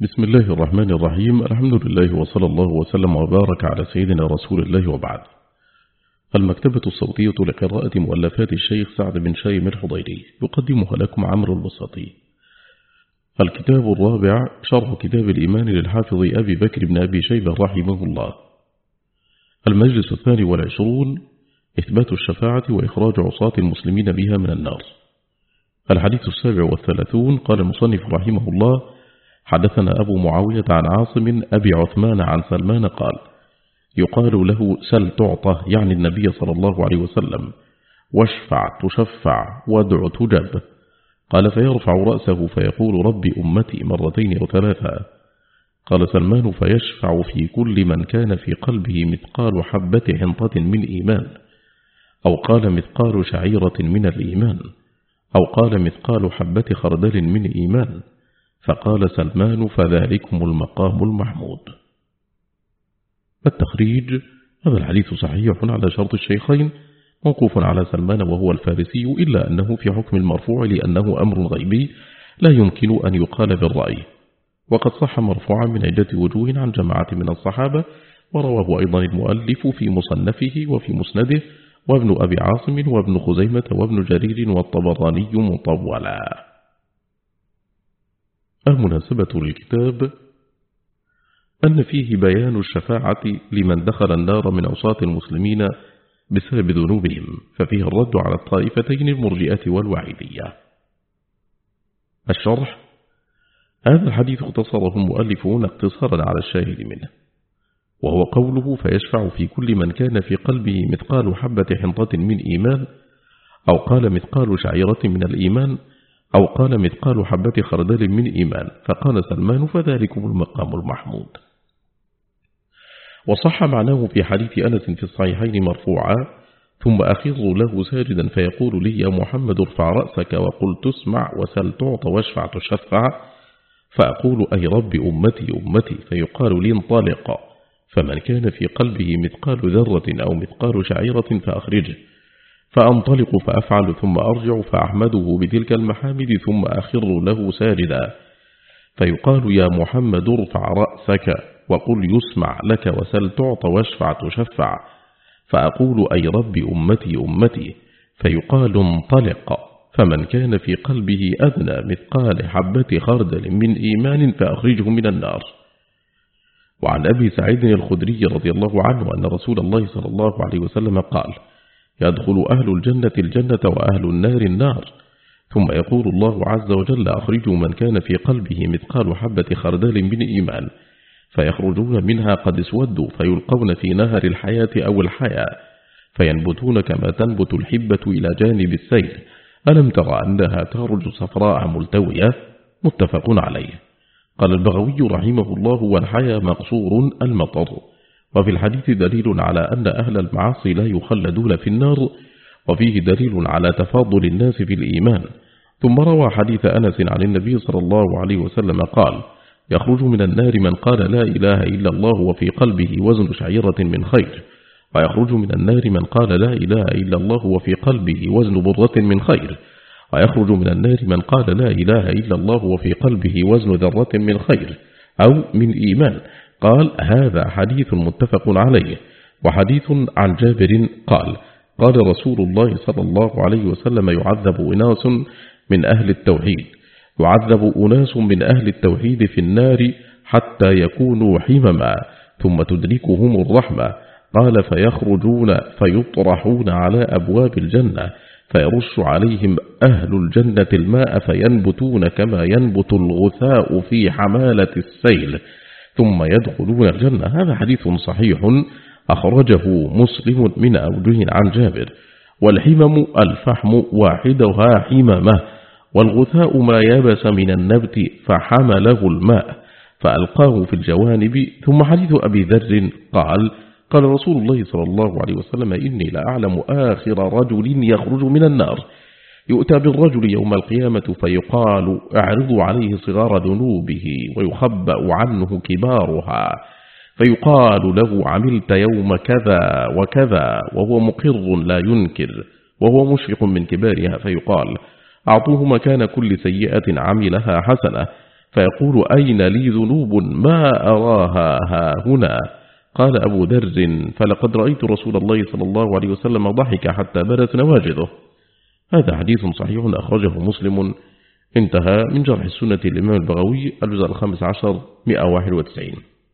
بسم الله الرحمن الرحيم. الحمد لله وصلى الله وسلم وبارك على سيدنا رسول الله وبعد. المكتبة الصوتية لقراءة مؤلفات الشيخ سعد بن شايم الحضيري يقدمها لكم عمرو البساطي. الكتاب الرابع شرح كتاب الإيمان للحافظ أبي بكر بن أبي شيبة رحمه الله. المجلس 22 إثبات الشفاعة وإخراج عصاة المسلمين بها من النار. الحديث 37 قال المصنف رحمه الله: حدثنا أبو معاوية عن عاصم أبي عثمان عن سلمان قال: يقال له سل تعطى، يعني النبي صلى الله عليه وسلم، واشفع تشفع وادع تجب. قال: فيرفع رأسه فيقول ربي أمتي مرتين أو ثلاثة. قال سلمان: فيشفع في كل من كان في قلبه مثقال حبة حنطة من إيمان، أو قال مثقال شعيرة من الإيمان، أو قال مثقال حبة خردل من إيمان. فقال سلمان: فذلكم المقام المحمود. التخريج: هذا الحديث صحيح على شرط الشيخين، موقوف على سلمان وهو الفارسي، إلا أنه في حكم المرفوع لأنه أمر غيبي لا يمكن أن يقال بالرأي. وقد صح مرفوعا من عدة وجوه عن جماعة من الصحابة، ورواه أيضا المؤلف في مصنفه وفي مسنده، وابن أبي عاصم وابن خزيمة وابن جرير والطبراني مطولا. المناسبة للكتاب أن فيه بيان الشفاعة لمن دخل النار من عصاة المسلمين بسبب ذنوبهم، ففيه الرد على الطائفتين المرجئة والوعيدية. الشرح: هذا الحديث اختصره المؤلفون اقتصارا على الشاهد منه، وهو قوله: فيشفع في كل من كان في قلبه مثقال حبة حنطة من إيمان، أو قال مثقال شعيرة من الإيمان، أو قال مثقال حبة خردل من إيمان. فقال سلمان: فذلكم المقام المحمود. وصح معناه في حديث أنس في الصحيحين مرفوعا: ثم أخر له ساجدا فيقول لي: يا محمد ارفع رأسك وقل تسمع وسل تعطى واشفع تشفع. فأقول: أي رب أمتي أمتي. فيقال لي: انطلق. فمن كان في قلبه مثقال ذرة أو مثقال شعيرة فأخرجه. فأنطلق فأفعل، ثم أرجع فأحمده بتلك المحامد، ثم أخر له ساجدا. فيقال: يا محمد ارفع رأسك وقل يسمع لك وسل تعطى واشفع تشفع. فأقول: أي رب أمتي أمتي. فيقال: انطلق. فمن كان في قلبه أدنى مثقال حبة خردل من إيمان فأخرجه من النار. وعن أبي سعيد الخدري رضي الله عنه أن رسول الله صلى الله عليه وسلم قال: يدخل أهل الجنة الجنة وأهل النار النار، ثم يقول الله عز وجل: أخرجوا من كان في قلبه مثقال حبة خردل من إيمان، فيخرجون منها قد اسودوا، فيلقون في نهر الحياة أو الحياة، فينبتون كما تنبت الحبة إلى جانب السيل. ألم ترى أنها تخرج صفراء ملتوية؟ متفق عليه. قال البغوي رحمه الله: والحياة مقصور المطر. وفي الحديث دليل على أن أهل المعاصي لا يخلدون في النار، وفيه دليل على تفاضل الناس في الإيمان. ثم روى حديث أنس عن النبي صلى الله عليه وسلم قال: يخرج من النار من قال لا إله إلا الله وفي قلبه وزن شعيرة من خير، ويخرج من النار من قال لا إله إلا الله وفي قلبه وزن برة من خير، ويخرج من النار من قال لا إله إلا الله وفي قلبه وزن ذرة من خير أو من إيمان. قال: هذا حديث متفق عليه. وحديث عن جابر قال: قال رسول الله صلى الله عليه وسلم: يعذب أناس من أهل التوحيد، يعذب أناس من أهل التوحيد في النار حتى يكونوا حمما، ثم تدركهم الرحمة. قال: فيخرجون فيطرحون على أبواب الجنة، فيرش عليهم أهل الجنة الماء فينبتون كما ينبت الغثاء في حمالة السيل، ثم يدخلون الجنة. هذا حديث صحيح أخرجه مسلم من أوجه عن جابر. والحمم الفحم واحدها حممة، والغثاء ما يبس من النبت فحمله الماء فألقاه في الجوانب. ثم حديث أبي ذر قال: قال رسول الله صلى الله عليه وسلم: إني لأعلم آخر رجل يخرج من النار، يؤتى بالرجل يوم القيامة فيقال: اعرضوا عليه صغار ذنوبه ويخبأ عنه كبارها، فيقال له: عملت يوم كذا وكذا، وهو مقر لا ينكر وهو مشفق من كبارها، فيقال: أعطوه مكان كل سيئة عملها حسنة، فيقول أين لي ذنوب ما أراها ها هنا؟ قال أبو ذر فلقد رأيت رسول الله صلى الله عليه وسلم ضحك حتى بدت نواجذه. هذا حديث صحيح أخرجه مسلم. انتهى من جرح السنة الإمام البغوي الجزء 15 191.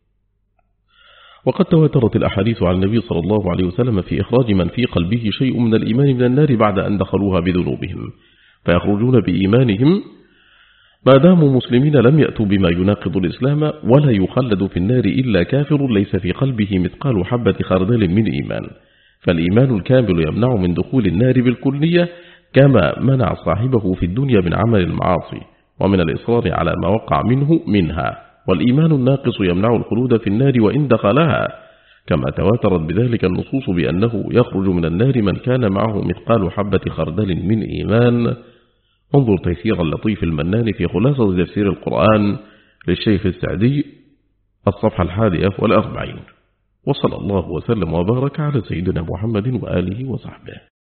وقد تواترت الأحاديث عن النبي صلى الله عليه وسلم في إخراج من في قلبه شيء من الإيمان من النار بعد أن دخلوها بذنوبهم، فيخرجون بإيمانهم ما داموا مسلمين لم يأتوا بما يناقض الإسلام، ولا يخلد في النار إلا كافر ليس في قلبه مثقال حبة خردل من إيمان. فالإيمان الكامل يمنع من دخول النار بالكلية كما منع صاحبه في الدنيا من عمل المعاصي ومن الإصرار على ما وقع منها. والإيمان الناقص يمنع الخلود في النار وإن دخلها، كما تواترت بذلك النصوص بأنه يخرج من النار من كان معه مثقال حبة خردل من إيمان. انظر تيسير اللطيف المنان في خلاصة تفسير القرآن للشيخ السعدي الصفحة 41. وصلى الله وسلم وبارك على سيدنا محمد وآله وصحبه.